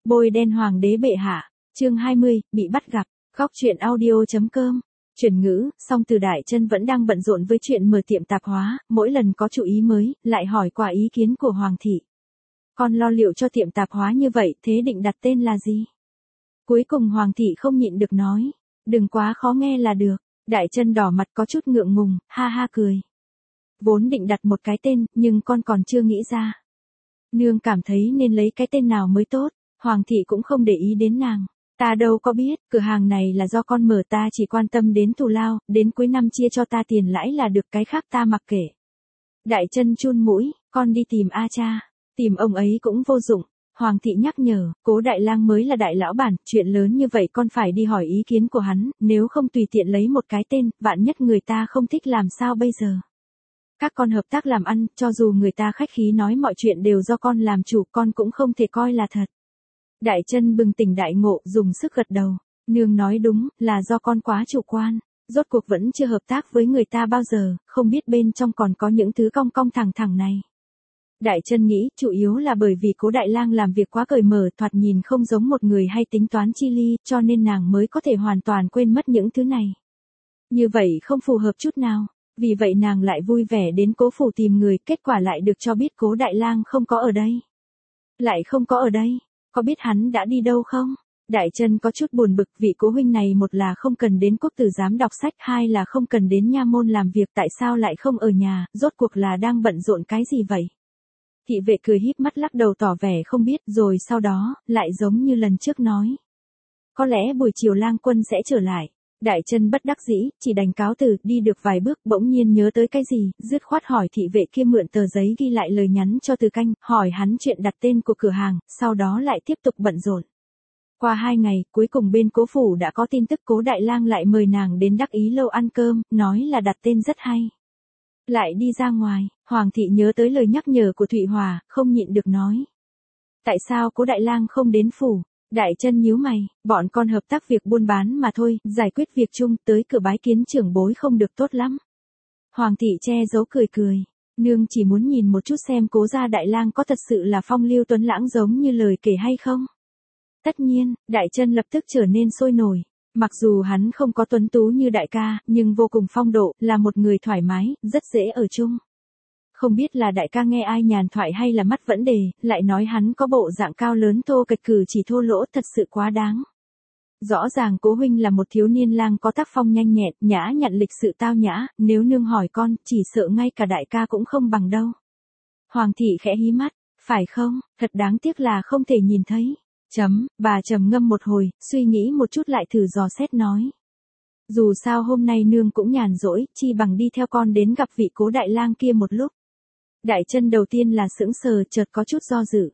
Bôi đen hoàng đế bệ hạ. Chương 20, bị bắt gặp. Góc truyện audio.com. Chuyển ngữ, song Từ Đại Chân vẫn đang bận rộn với chuyện mở tiệm tạp hóa, mỗi lần có chủ ý mới, lại hỏi qua ý kiến của hoàng thị. Con lo liệu cho tiệm tạp hóa như vậy, thế định đặt tên là gì? Cuối cùng hoàng thị không nhịn được nói, đừng quá khó nghe là được. Đại Chân đỏ mặt có chút ngượng ngùng, ha ha cười. Vốn định đặt một cái tên, nhưng con còn chưa nghĩ ra. Nương cảm thấy nên lấy cái tên nào mới tốt, hoàng thị cũng không để ý đến nàng. Ta đâu có biết, cửa hàng này là do con mở, ta chỉ quan tâm đến thù lao, đến cuối năm chia cho ta tiền lãi là được, cái khác ta mặc kệ. Đại Chân chun mũi, con đi tìm A Cha, tìm ông ấy cũng vô dụng. Hoàng thị nhắc nhở, Cố Đại Lang mới là đại lão bản, chuyện lớn như vậy con phải đi hỏi ý kiến của hắn, nếu không tùy tiện lấy một cái tên, vạn nhất người ta không thích làm sao bây giờ. Các con hợp tác làm ăn, cho dù người ta khách khí nói mọi chuyện đều do con làm chủ, con cũng không thể coi là thật. Đại Chân bừng tỉnh đại ngộ, dùng sức gật đầu. Nương nói đúng, là do con quá chủ quan. Rốt cuộc vẫn chưa hợp tác với người ta bao giờ, không biết bên trong còn có những thứ cong cong thẳng thẳng này. Đại Chân nghĩ, chủ yếu là bởi vì Cố Đại Lang làm việc quá cởi mở, thoạt nhìn không giống một người hay tính toán chi ly, cho nên nàng mới có thể hoàn toàn quên mất những thứ này. Như vậy không phù hợp chút nào. Vì vậy nàng lại vui vẻ đến Cố phủ tìm người, kết quả lại được cho biết Cố Đại Lang không có ở đây. Lại không có ở đây, có biết hắn đã đi đâu không? Đại Chân có chút buồn bực, vị Cố huynh này một là không cần đến quốc tử giám đọc sách, hai là không cần đến nha môn làm việc, tại sao lại không ở nhà, rốt cuộc là đang bận rộn cái gì vậy? Thị vệ cười híp mắt lắc đầu tỏ vẻ không biết, rồi sau đó, lại giống như lần trước nói. Có lẽ buổi chiều Lang quân sẽ trở lại. Đại Chân bất đắc dĩ, chỉ đành cáo từ, đi được vài bước, bỗng nhiên nhớ tới cái gì, dứt khoát hỏi thị vệ kia mượn tờ giấy ghi lại lời nhắn cho Từ Canh, hỏi hắn chuyện đặt tên của cửa hàng, sau đó lại tiếp tục bận rộn. Qua 2 ngày, cuối cùng bên Cố phủ đã có tin tức Cố Đại Lang lại mời nàng đến Đắc Ý lâu ăn cơm, nói là đặt tên rất hay. Lại đi ra ngoài, hoàng thị nhớ tới lời nhắc nhở của Thụy Hòa, không nhịn được nói. Tại sao Cố Đại Lang không đến phủ? Đại Chân nhíu mày, bọn con hợp tác việc buôn bán mà thôi, giải quyết việc chung, tới cửa bái kiến trưởng bối không được tốt lắm. Hoàng thị che giấu cười cười, nương chỉ muốn nhìn một chút xem Cố gia Đại Lang có thật sự là phong lưu tuấn lãng giống như lời kể hay không. Tất nhiên, Đại Chân lập tức trở nên sôi nổi. Mặc dù hắn không có tuấn tú như đại ca, nhưng vô cùng phong độ, là một người thoải mái, rất dễ ở chung. Không biết là đại ca nghe ai nhàn thoại hay là mất vấn đề, lại nói hắn có bộ dạng cao lớn thô kệch, cử chỉ thô lỗ, thật sự quá đáng. Rõ ràng Cố huynh là một thiếu niên lang có tác phong nhanh nhẹn, nhã nhặn, lịch sự tao nhã, nếu nương hỏi con, chỉ sợ ngay cả đại ca cũng không bằng đâu. Hoàng thị khẽ hí mắt, phải không, thật đáng tiếc là không thể nhìn thấy. Bà trầm ngâm một hồi, suy nghĩ một chút lại thử dò xét nói. Dù sao hôm nay nương cũng nhàn rỗi, chi bằng đi theo con đến gặp vị Cố Đại Lang kia một lúc. Đại Chân đầu tiên là sững sờ, chợt có chút do dự.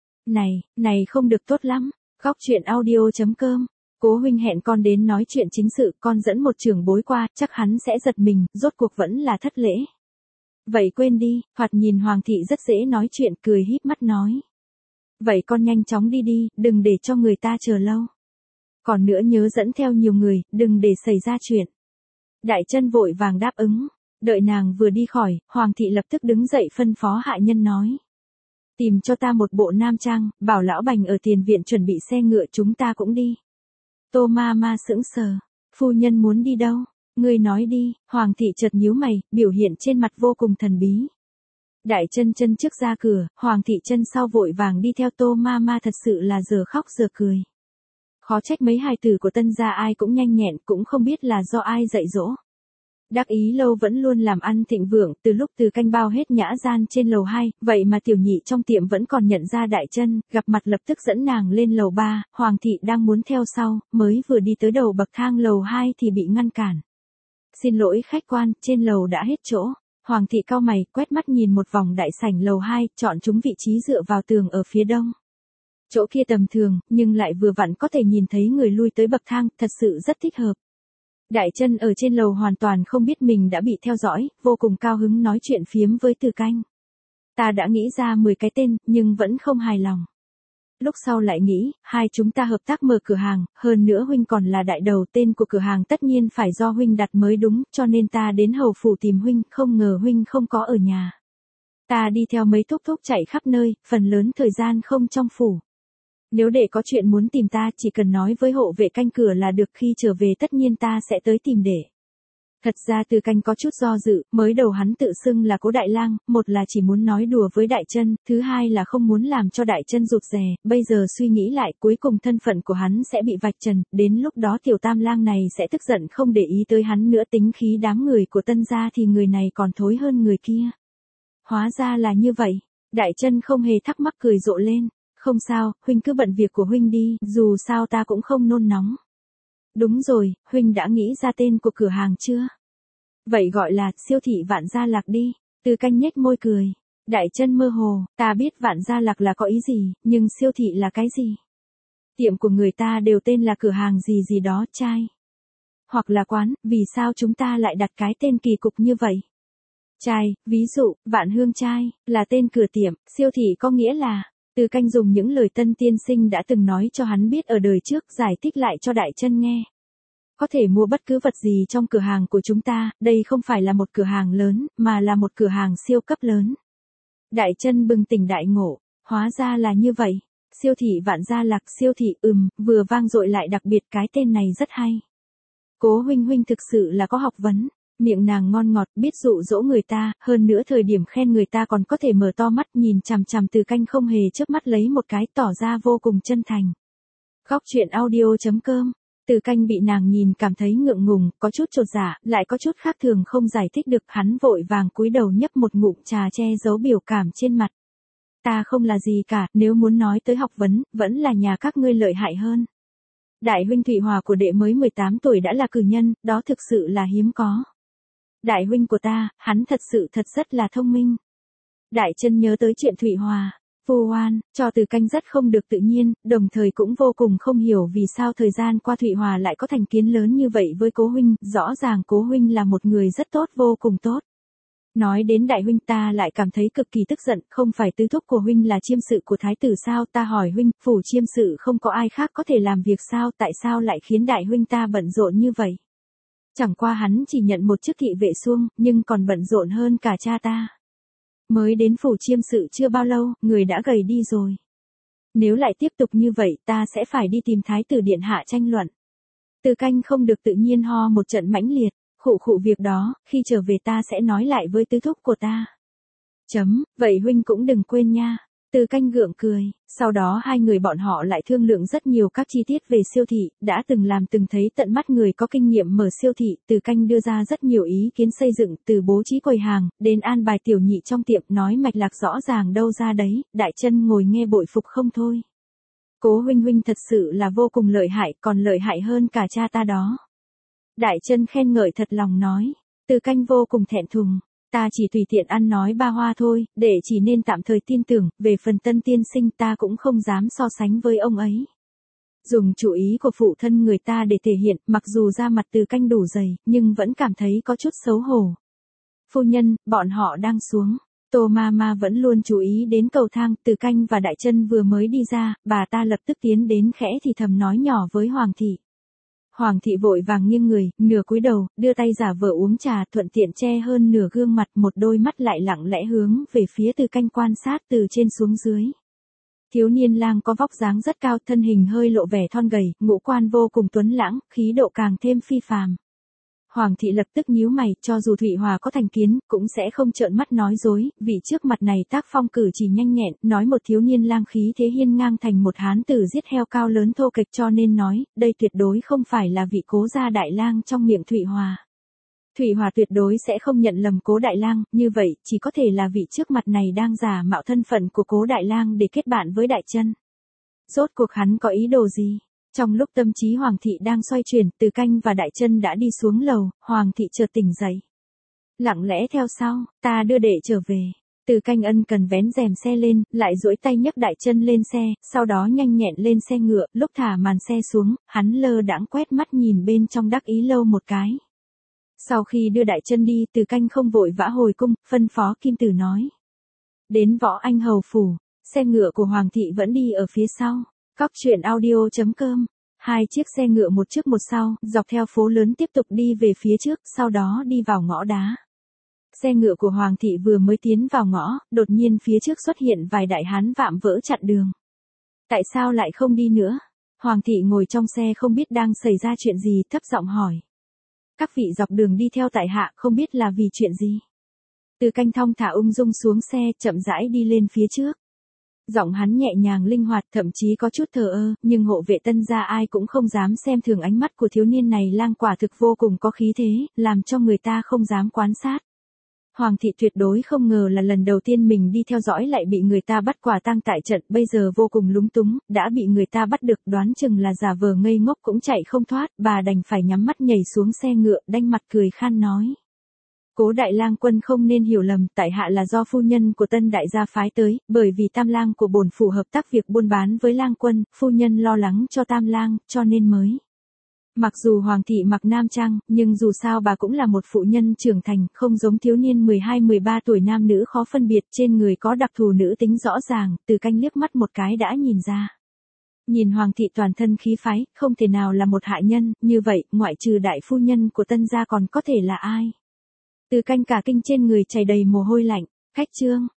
Này không được tốt lắm. Góc truyện audio.com. Cố huynh hẹn con đến nói chuyện chính sự, con dẫn một trưởng bối qua, chắc hắn sẽ giật mình, rốt cuộc vẫn là thất lễ. Vậy quên đi, thoạt nhìn hoàng thị rất dễ nói chuyện, cười híp mắt nói. Vậy con nhanh chóng đi đi, đừng để cho người ta chờ lâu. Còn nữa nhớ dẫn theo nhiều người, đừng để xảy ra chuyện. Đại Chân vội vàng đáp ứng. Đợi nàng vừa đi khỏi, hoàng thị lập tức đứng dậy phân phó hạ nhân nói. Tìm cho ta một bộ nam trang, bảo lão Bành ở tiền viện chuẩn bị xe ngựa, chúng ta cũng đi. Tô ma ma sững sờ. Phu nhân muốn đi đâu? Ngươi nói đi. Hoàng thị chợt nhíu mày, biểu hiện trên mặt vô cùng thần bí. Đại Chân chân trước ra cửa, hoàng thị chân sau vội vàng đi theo Tô ma ma, thật sự là giờ khóc giờ cười. Khó trách mấy hài tử của Tân gia ai cũng nhanh nhẹn, cũng không biết là do ai dạy dỗ. Đắc Ý lâu vẫn luôn làm ăn thịnh vượng, từ lúc Từ Canh bao hết nhã gian trên lầu 2, vậy mà tiểu nhị trong tiệm vẫn còn nhận ra Đại Chân, gặp mặt lập tức dẫn nàng lên lầu 3, hoàng thị đang muốn theo sau, mới vừa đi tới đầu bậc thang lầu 2 thì bị ngăn cản. Xin lỗi khách quan, trên lầu đã hết chỗ. Hoàng thị cau mày, quét mắt nhìn một vòng đại sảnh lầu 2, chọn chúng vị trí dựa vào tường ở phía đông. Chỗ kia tầm thường, nhưng lại vừa vặn có thể nhìn thấy người lui tới bậc thang, thật sự rất thích hợp. Đại Chân ở trên lầu hoàn toàn không biết mình đã bị theo dõi, vô cùng cao hứng nói chuyện phiếm với Từ Canh. Ta đã nghĩ ra 10 cái tên, nhưng vẫn không hài lòng. Lúc sau lại nghĩ, hai chúng ta hợp tác mở cửa hàng, hơn nữa huynh còn là đại đầu, tên của cửa hàng tất nhiên phải do huynh đặt mới đúng, cho nên ta đến hầu phủ tìm huynh, không ngờ huynh không có ở nhà. Ta đi theo mấy thúc thúc chạy khắp nơi, phần lớn thời gian không trong phủ. Nếu đệ có chuyện muốn tìm ta, chỉ cần nói với hộ vệ canh cửa là được, khi trở về tất nhiên ta sẽ tới tìm đệ. Thật ra Từ Canh có chút do dự, mới đầu hắn tự xưng là Cố Đại Lang, một là chỉ muốn nói đùa với Đại Chân, thứ hai là không muốn làm cho Đại Chân rụt rè, bây giờ suy nghĩ lại cuối cùng thân phận của hắn sẽ bị vạch trần, đến lúc đó tiểu tam lang này sẽ tức giận không để ý tới hắn nữa, tính khí đám người của Tân gia thì người này còn thối hơn người kia. Hóa ra là như vậy, Đại Chân không hề thắc mắc cười rộ lên, không sao, huynh cứ bận việc của huynh đi, dù sao ta cũng không nôn nóng. Đúng rồi, huynh đã nghĩ ra tên của cửa hàng chưa? Vậy gọi là siêu thị Vạn Gia Lạc đi. Từ Canh nhếch môi cười. Đại Chân mơ hồ, ta biết Vạn Gia Lạc là có ý gì, nhưng siêu thị là cái gì? Tiệm của người ta đều tên là cửa hàng gì gì đó, trai. Hoặc là quán, vì sao chúng ta lại đặt cái tên kỳ cục như vậy? Trai, ví dụ, Vạn Hương trai, là tên cửa tiệm, siêu thị có nghĩa là... Từ Canh dùng những lời Tân tiên sinh đã từng nói cho hắn biết ở đời trước, giải thích lại cho Đại Chân nghe. Có thể mua bất cứ vật gì trong cửa hàng của chúng ta, đây không phải là một cửa hàng lớn, mà là một cửa hàng siêu cấp lớn. Đại Chân bừng tỉnh đại ngộ, hóa ra là như vậy. Siêu thị Vạn Gia Lạc, siêu thị, vừa vang dội lại đặc biệt, cái tên này rất hay. Cố huynh thực sự là có học vấn. Miệng nàng ngon ngọt, biết dụ dỗ người ta, hơn nữa thời điểm khen người ta còn có thể mở to mắt nhìn chằm chằm Từ Canh không hề chớp mắt lấy một cái, tỏ ra vô cùng chân thành. Góc truyện audio.com. Từ Canh bị nàng nhìn cảm thấy ngượng ngùng, có chút chột dạ, lại có chút khác thường không giải thích được, hắn vội vàng cúi đầu nhấp một ngụm trà che giấu biểu cảm trên mặt. Ta không là gì cả, nếu muốn nói tới học vấn, vẫn là nhà các ngươi lợi hại hơn. Đại huynh Thụy Hòa của đệ mới 18 tuổi đã là cử nhân, đó thực sự là hiếm có. Đại huynh của ta, hắn thật sự rất là thông minh. Đại Chân nhớ tới chuyện Thụy Hòa, vu oan, cho Từ Canh rất không được tự nhiên, đồng thời cũng vô cùng không hiểu vì sao thời gian qua Thụy Hòa lại có thành kiến lớn như vậy với Cố huynh, rõ ràng Cố huynh là một người rất tốt, vô cùng tốt. Nói đến đại huynh ta lại cảm thấy cực kỳ tức giận, không phải tứ thúc của huynh là chiêm sự của thái tử sao, ta hỏi huynh, phủ chiêm sự không có ai khác có thể làm việc sao, tại sao lại khiến đại huynh ta bận rộn như vậy? Chẳng qua hắn chỉ nhận một chức thị vệ suông, nhưng còn bận rộn hơn cả cha ta. Mới đến phủ chiêm sự chưa bao lâu, người đã gầy đi rồi. Nếu lại tiếp tục như vậy, ta sẽ phải đi tìm thái tử điện hạ tranh luận. Từ Canh không được tự nhiên ho một trận mãnh liệt, khụ việc đó, khi trở về ta sẽ nói lại với tứ thúc của ta. Vậy huynh cũng đừng quên nha. Từ Canh gượng cười, sau đó hai người bọn họ lại thương lượng rất nhiều các chi tiết về siêu thị, đã từng làm từng thấy tận mắt người có kinh nghiệm mở siêu thị, Từ Canh đưa ra rất nhiều ý kiến xây dựng, từ bố trí quầy hàng, đến an bài tiểu nhị trong tiệm, nói mạch lạc rõ ràng đâu ra đấy, Đại Chân ngồi nghe bội phục không thôi. Cố huynh thật sự là vô cùng lợi hại, còn lợi hại hơn cả cha ta đó. Đại Chân khen ngợi thật lòng nói, Từ Canh vô cùng thẹn thùng. Ta chỉ tùy tiện ăn nói ba hoa thôi, để chỉ nên tạm thời tin tưởng, về phần Tân tiên sinh ta cũng không dám so sánh với ông ấy. Dùng chủ ý của phụ thân người ta để thể hiện, mặc dù da mặt Từ Canh đủ dày, nhưng vẫn cảm thấy có chút xấu hổ. Phu nhân, bọn họ đang xuống. Tô Mama vẫn luôn chú ý đến cầu thang, Từ Canh và Đại Chân vừa mới đi ra, bà ta lập tức tiến đến khẽ thì thầm nói nhỏ với Hoàng thị. Hoàng thị vội vàng nghiêng người, nửa cúi đầu, đưa tay giả vờ uống trà, thuận tiện che hơn nửa gương mặt, một đôi mắt lại lặng lẽ hướng về phía Từ Canh quan sát từ trên xuống dưới. Thiếu niên lang có vóc dáng rất cao, thân hình hơi lộ vẻ thon gầy, ngũ quan vô cùng tuấn lãng, khí độ càng thêm phi phàm. Hoàng thị lập tức nhíu mày, cho dù Thụy Hòa có thành kiến, cũng sẽ không trợn mắt nói dối, vì trước mặt này tác phong cử chỉ nhanh nhẹn, nói một thiếu niên lang khí thế hiên ngang thành một hán tử giết heo cao lớn thô kệch, cho nên nói, đây tuyệt đối không phải là vị Cố gia đại lang trong miệng Thụy Hòa. Thụy Hòa tuyệt đối sẽ không nhận lầm Cố đại lang, như vậy, chỉ có thể là vị trước mặt này đang giả mạo thân phận của Cố đại lang để kết bạn với Đại Chân. Rốt cuộc hắn có ý đồ gì? Trong lúc tâm trí Hoàng thị đang xoay chuyển, Từ Canh và Đại Chân đã đi xuống lầu, Hoàng thị chợt tỉnh dậy. Lặng lẽ theo sau, ta đưa đệ trở về. Từ Canh ân cần vén rèm xe lên, lại duỗi tay nhấc Đại Chân lên xe, sau đó nhanh nhẹn lên xe ngựa, lúc thả màn xe xuống, hắn lơ đãng quét mắt nhìn bên trong đắc ý lâu một cái. Sau khi đưa Đại Chân đi, Từ Canh không vội vã hồi cung, phân phó Kim Tử nói. Đến Võ Anh hầu phủ, xe ngựa của Hoàng thị vẫn đi ở phía sau. Góc truyện audio.com. Hai chiếc xe ngựa một trước một sau, dọc theo phố lớn tiếp tục đi về phía trước, sau đó đi vào ngõ đá. Xe ngựa của Hoàng thị vừa mới tiến vào ngõ, đột nhiên phía trước xuất hiện vài đại hán vạm vỡ chặn đường. Tại sao lại không đi nữa? Hoàng thị ngồi trong xe không biết đang xảy ra chuyện gì, thấp giọng hỏi. Các vị dọc đường đi theo tại hạ không biết là vì chuyện gì. Từ Canh thong thả ung dung xuống xe, chậm rãi đi lên phía trước. Giọng hắn nhẹ nhàng linh hoạt, thậm chí có chút thờ ơ, nhưng hộ vệ Tân gia ai cũng không dám xem thường ánh mắt của thiếu niên này lang quả thực vô cùng có khí thế, làm cho người ta không dám quan sát. Hoàng thị tuyệt đối không ngờ là lần đầu tiên mình đi theo dõi lại bị người ta bắt quả tang tại trận, bây giờ vô cùng lúng túng, đã bị người ta bắt được, đoán chừng là giả vờ ngây ngốc cũng chạy không thoát, bà đành phải nhắm mắt nhảy xuống xe ngựa, đanh mặt cười khan nói. Cố đại lang quân không nên hiểu lầm, tại hạ là do phu nhân của Tân đại gia phái tới, bởi vì Tam lang của bổn phủ hợp tác việc buôn bán với lang quân, phu nhân lo lắng cho Tam lang, cho nên mới. Mặc dù Hoàng thị mặc nam trang, nhưng dù sao bà cũng là một phụ nhân trưởng thành, không giống thiếu niên 12-13 tuổi nam nữ khó phân biệt, trên người có đặc thù nữ tính rõ ràng, Từ Canh liếc mắt một cái đã nhìn ra. Nhìn Hoàng thị toàn thân khí phái, không thể nào là một hạ nhân, như vậy, ngoại trừ đại phu nhân của Tân gia còn có thể là ai? Từ Canh cả kinh trên người chảy đầy mồ hôi lạnh. Khách trương,